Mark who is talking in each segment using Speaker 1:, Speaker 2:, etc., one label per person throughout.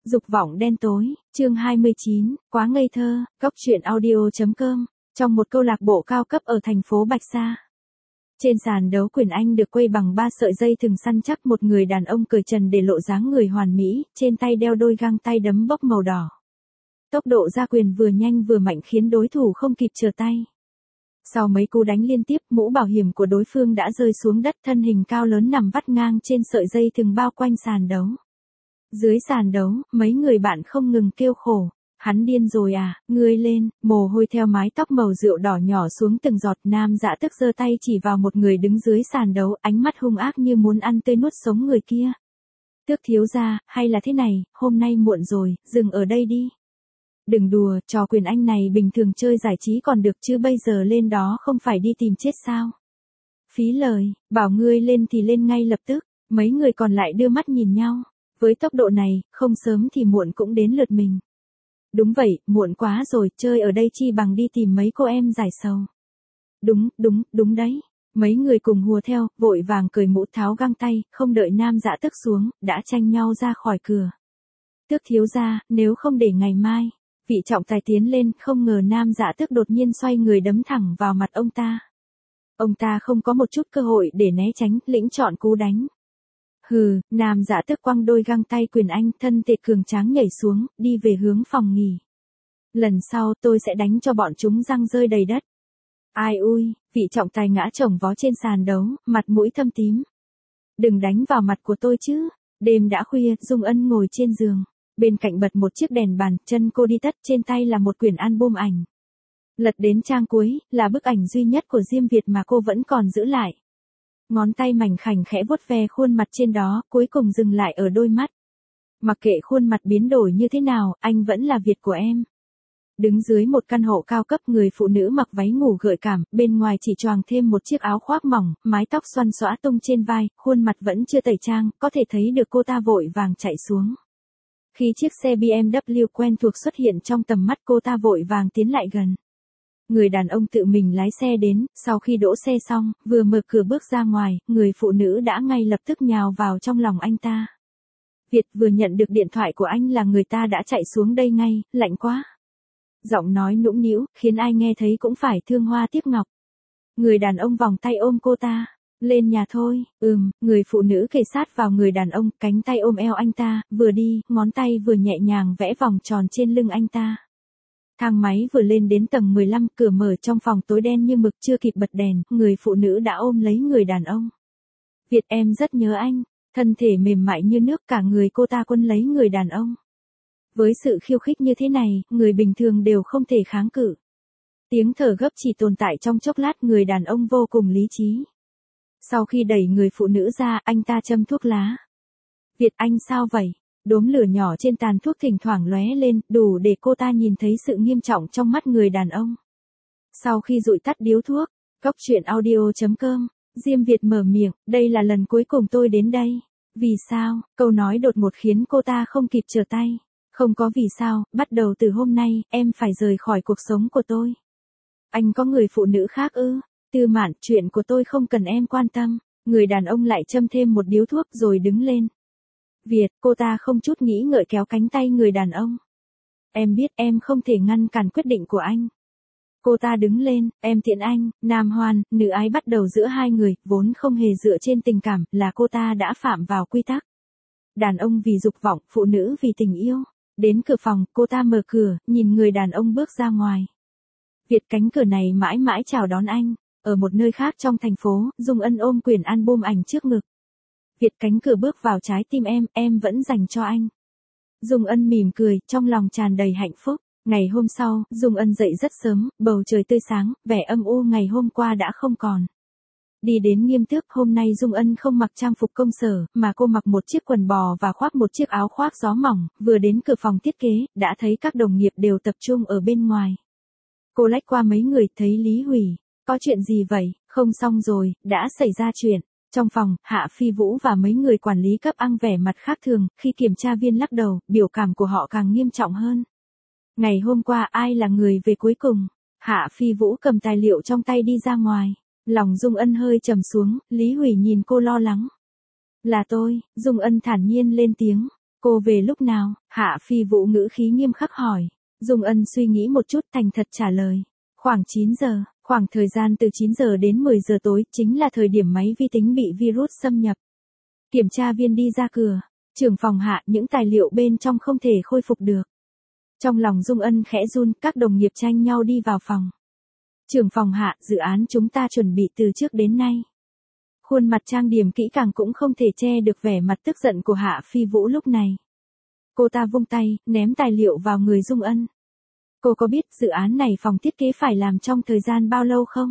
Speaker 1: Dục vọng đen tối, chương 29, quá ngây thơ, góc truyện audio.com, trong một câu lạc bộ cao cấp ở thành phố Bạch Sa. Trên sàn đấu quyền Anh được quây bằng 3 sợi dây thừng săn chắc, một người đàn ông cởi trần để lộ dáng người hoàn mỹ, trên tay đeo đôi găng tay đấm bốc màu đỏ. Tốc độ ra quyền vừa nhanh vừa mạnh khiến đối thủ không kịp trở tay. Sau mấy cú đánh liên tiếp, mũ bảo hiểm của đối phương đã rơi xuống đất, thân hình cao lớn nằm vắt ngang trên sợi dây thừng bao quanh sàn đấu. Dưới sàn đấu, mấy người bạn không ngừng kêu khổ. Hắn điên rồi à, ngươi lên, mồ hôi theo mái tóc màu rượu đỏ nhỏ xuống từng giọt. Nam Dạ tức giơ tay chỉ vào một người đứng dưới sàn đấu, ánh mắt hung ác như muốn ăn tươi nuốt sống người kia. Tước thiếu gia, hay là thế này, hôm nay muộn rồi, dừng ở đây đi. Đừng đùa, trò quyền Anh này bình thường chơi giải trí còn được chứ bây giờ lên đó không phải đi tìm chết sao. Phí lời, bảo ngươi lên thì lên ngay lập tức. Mấy người còn lại đưa mắt nhìn nhau. Với tốc độ này, không sớm thì muộn cũng đến lượt mình. Đúng vậy, muộn quá rồi, chơi ở đây chi bằng đi tìm mấy cô em giải sầu. Đúng đấy. Mấy người cùng hùa theo, vội vàng cởi mũ tháo găng tay, không đợi Nam Dạ tức xuống, đã tranh nhau ra khỏi cửa. Tước thiếu gia, nếu không để ngày mai. Vị trọng tài tiến lên, không ngờ Nam Dạ tức đột nhiên xoay người đấm thẳng vào mặt ông ta. Ông ta không có một chút cơ hội để né tránh, lĩnh chọn cú đánh. Hừ, Nam Dạ tức quăng đôi găng tay quyền Anh, thân thể cường tráng nhảy xuống, đi về hướng phòng nghỉ. Lần sau tôi sẽ đánh cho bọn chúng răng rơi đầy đất. Ai ui, vị trọng tài ngã chồng vó trên sàn đấu, mặt mũi thâm tím. Đừng đánh vào mặt của tôi chứ. Đêm đã khuya, Dung Ân ngồi trên giường. Bên cạnh bật một chiếc đèn bàn, chân cô đi tất, trên tay là một quyển album ảnh. Lật đến trang cuối, là bức ảnh duy nhất của Diêm Việt mà cô vẫn còn giữ lại. Ngón tay mảnh khảnh khẽ vuốt ve khuôn mặt trên đó, cuối cùng dừng lại ở đôi mắt. Mặc kệ khuôn mặt biến đổi như thế nào, anh vẫn là Việt của em. Đứng dưới một căn hộ cao cấp, người phụ nữ mặc váy ngủ gợi cảm, bên ngoài chỉ choàng thêm một chiếc áo khoác mỏng, mái tóc xoăn xõa tung trên vai, khuôn mặt vẫn chưa tẩy trang, có thể thấy được cô ta vội vàng chạy xuống. Khi chiếc xe BMW quen thuộc xuất hiện trong tầm mắt, cô ta vội vàng tiến lại gần. Người đàn ông tự mình lái xe đến, sau khi đỗ xe xong, vừa mở cửa bước ra ngoài, người phụ nữ đã ngay lập tức nhào vào trong lòng anh ta. Việt, vừa nhận được điện thoại của anh là người ta đã chạy xuống đây ngay, lạnh quá. Giọng nói nũng nĩu, khiến ai nghe thấy cũng phải thương hoa tiếc ngọc. Người đàn ông vòng tay ôm cô ta. Lên nhà thôi, người phụ nữ kề sát vào người đàn ông, cánh tay ôm eo anh ta, vừa đi, ngón tay vừa nhẹ nhàng vẽ vòng tròn trên lưng anh ta. Thang máy vừa lên đến tầng 15, cửa mở, trong phòng tối đen như mực, chưa kịp bật đèn, người phụ nữ đã ôm lấy người đàn ông. Việt, em rất nhớ anh. Thân thể mềm mại như nước, cả người cô ta quấn lấy người đàn ông. Với sự khiêu khích như thế này, người bình thường đều không thể kháng cự. Tiếng thở gấp chỉ tồn tại trong chốc lát, người đàn ông vô cùng lý trí. Sau khi đẩy người phụ nữ ra, anh ta châm thuốc lá. Việt, anh sao vậy? Đốm lửa nhỏ trên tàn thuốc thỉnh thoảng lóe lên, đủ để cô ta nhìn thấy sự nghiêm trọng trong mắt người đàn ông. Sau khi dụi tắt điếu thuốc, góc truyện audio.com, Diêm Việt mở miệng, đây là lần cuối cùng tôi đến đây. Vì sao? Câu nói đột ngột khiến cô ta không kịp trở tay. Không có vì sao, bắt đầu từ hôm nay, em phải rời khỏi cuộc sống của tôi. Anh có người phụ nữ khác ư? Tư Mạn, chuyện của tôi không cần em quan tâm. Người đàn ông lại châm thêm một điếu thuốc rồi đứng lên. Việt, cô ta không chút nghĩ ngợi kéo cánh tay người đàn ông. Em biết em không thể ngăn cản quyết định của anh. Cô ta đứng lên, em tiễn anh. Nam hoan, nữ ái bắt đầu giữa hai người, vốn không hề dựa trên tình cảm, là cô ta đã phạm vào quy tắc. Đàn ông vì dục vọng, phụ nữ vì tình yêu. Đến cửa phòng, cô ta mở cửa, nhìn người đàn ông bước ra ngoài. Việt, cánh cửa này mãi mãi chào đón anh. Ở một nơi khác trong thành phố, Dung Ân ôm quyển album ảnh trước ngực. Việt, cánh cửa bước vào trái tim em vẫn dành cho anh. Dung Ân mỉm cười, trong lòng tràn đầy hạnh phúc. Ngày hôm sau, Dung Ân dậy rất sớm, bầu trời tươi sáng, vẻ âm u ngày hôm qua đã không còn. Đi đến nghiêm túc, hôm nay Dung Ân không mặc trang phục công sở, mà cô mặc một chiếc quần bò và khoác một chiếc áo khoác gió mỏng, vừa đến cửa phòng thiết kế, đã thấy các đồng nghiệp đều tập trung ở bên ngoài. Cô lách qua mấy người, thấy Lý Hủy. Có chuyện gì vậy? Không xong rồi, đã xảy ra chuyện. Trong phòng, Hạ Phi Vũ và mấy người quản lý cấp ăn vẻ mặt khác thường, khi kiểm tra viên lắc đầu, biểu cảm của họ càng nghiêm trọng hơn. Ngày hôm qua ai là người về cuối cùng? Hạ Phi Vũ cầm tài liệu trong tay đi ra ngoài. Lòng Dung Ân hơi trầm xuống, Lý Hủy nhìn cô lo lắng. Là tôi, Dung Ân thản nhiên lên tiếng. Cô về lúc nào? Hạ Phi Vũ ngữ khí nghiêm khắc hỏi. Dung Ân suy nghĩ một chút thành thật trả lời. Khoảng 9 giờ, khoảng thời gian từ 9 giờ đến 10 giờ tối chính là thời điểm máy vi tính bị virus xâm nhập. Kiểm tra viên đi ra cửa, trưởng phòng Hạ những tài liệu bên trong không thể khôi phục được. Trong lòng Dung Ân khẽ run, các đồng nghiệp tranh nhau đi vào phòng. Trưởng phòng Hạ, dự án chúng ta chuẩn bị từ trước đến nay. Khuôn mặt trang điểm kỹ càng cũng không thể che được vẻ mặt tức giận của Hạ Phi Vũ lúc này. Cô ta vung tay, ném tài liệu vào người Dung Ân. Cô có biết dự án này phòng thiết kế phải làm trong thời gian bao lâu không?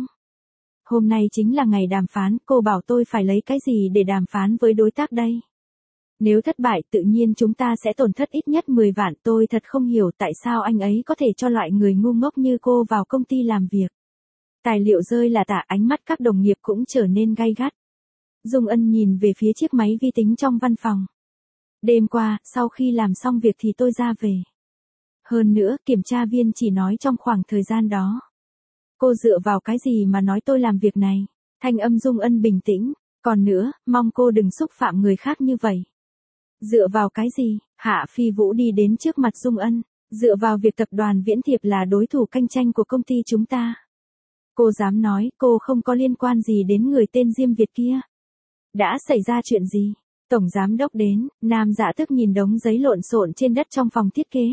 Speaker 1: Hôm nay chính là ngày đàm phán, cô bảo tôi phải lấy cái gì để đàm phán với đối tác đây? Nếu thất bại tự nhiên chúng ta sẽ tổn thất ít nhất 10 vạn, tôi thật không hiểu tại sao anh ấy có thể cho loại người ngu ngốc như cô vào công ty làm việc. Tài liệu rơi là tả, ánh mắt các đồng nghiệp cũng trở nên gay gắt. Dung Ân nhìn về phía chiếc máy vi tính trong văn phòng. Đêm qua, sau khi làm xong việc thì tôi ra về. Hơn nữa, kiểm tra viên chỉ nói trong khoảng thời gian đó. Cô dựa vào cái gì mà nói tôi làm việc này? Thanh âm Dung Ân bình tĩnh. Còn nữa, mong cô đừng xúc phạm người khác như vậy. Dựa vào cái gì? Hạ Phi Vũ đi đến trước mặt Dung Ân. Dựa vào việc tập đoàn Viễn Thiệp là đối thủ cạnh tranh của công ty chúng ta. Cô dám nói cô không có liên quan gì đến người tên Diêm Việt kia. Đã xảy ra chuyện gì? Tổng giám đốc đến, Nam Dạ Tước nhìn đống giấy lộn xộn trên đất trong phòng thiết kế.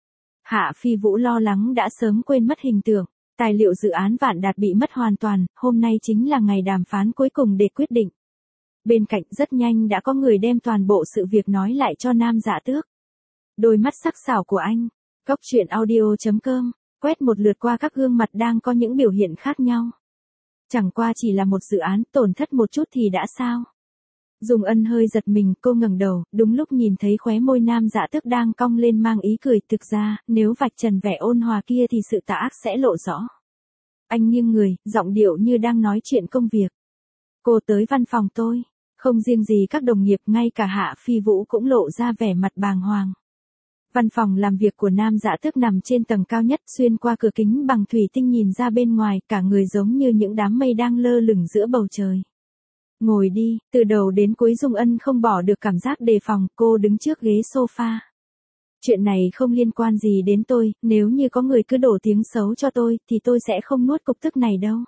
Speaker 1: Hạ Phi Vũ lo lắng đã sớm quên mất hình tượng. Tài liệu dự án Vạn Đạt bị mất hoàn toàn, hôm nay chính là ngày đàm phán cuối cùng để quyết định. Bên cạnh rất nhanh đã có người đem toàn bộ sự việc nói lại cho Nam Dạ Tước. Đôi mắt sắc sảo của anh, Góc Truyện Audio.com, quét một lượt qua các gương mặt đang có những biểu hiện khác nhau. Chẳng qua chỉ là một dự án, tổn thất một chút thì đã sao? Dung Ân hơi giật mình, cô ngẩng đầu, đúng lúc nhìn thấy khóe môi Nam Dạ Tước đang cong lên mang ý cười, thực ra, nếu vạch trần vẻ ôn hòa kia thì sự tà ác sẽ lộ rõ. Anh nghiêng người, giọng điệu như đang nói chuyện công việc. Cô tới văn phòng tôi, không riêng gì các đồng nghiệp, ngay cả Hạ Phi Vũ cũng lộ ra vẻ mặt bàng hoàng. Văn phòng làm việc của Nam Dạ Tước nằm trên tầng cao nhất, xuyên qua cửa kính bằng thủy tinh nhìn ra bên ngoài, cả người giống như những đám mây đang lơ lửng giữa bầu trời. Ngồi đi, từ đầu đến cuối Dung Ân không bỏ được cảm giác đề phòng, cô đứng trước ghế sofa. Chuyện này không liên quan gì đến tôi, nếu như có người cứ đổ tiếng xấu cho tôi, thì tôi sẽ không nuốt cục tức này đâu.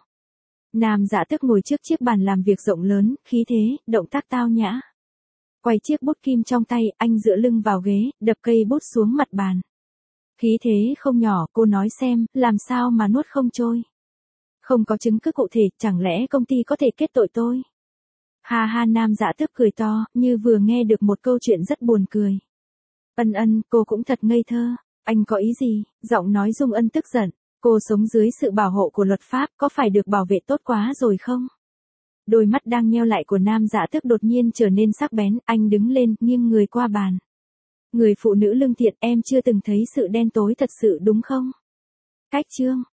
Speaker 1: Nam Dạ Tước ngồi trước chiếc bàn làm việc rộng lớn, khí thế, động tác tao nhã. Quay chiếc bút kim trong tay, anh dựa lưng vào ghế, đập cây bút xuống mặt bàn. Khí thế không nhỏ, cô nói xem, làm sao mà nuốt không trôi. Không có chứng cứ cụ thể, chẳng lẽ công ty có thể kết tội tôi? Ha ha, Nam Dạ Tước cười to, như vừa nghe được một câu chuyện rất buồn cười. Ân, cô cũng thật ngây thơ. Anh có ý gì? Giọng nói Dung Ân tức giận. Cô sống dưới sự bảo hộ của luật pháp, có phải được bảo vệ tốt quá rồi không? Đôi mắt đang nheo lại của Nam Dạ Tước đột nhiên trở nên sắc bén, anh đứng lên, nghiêng người qua bàn. Người phụ nữ lương thiện, em chưa từng thấy sự đen tối thật sự đúng không? Cách chương.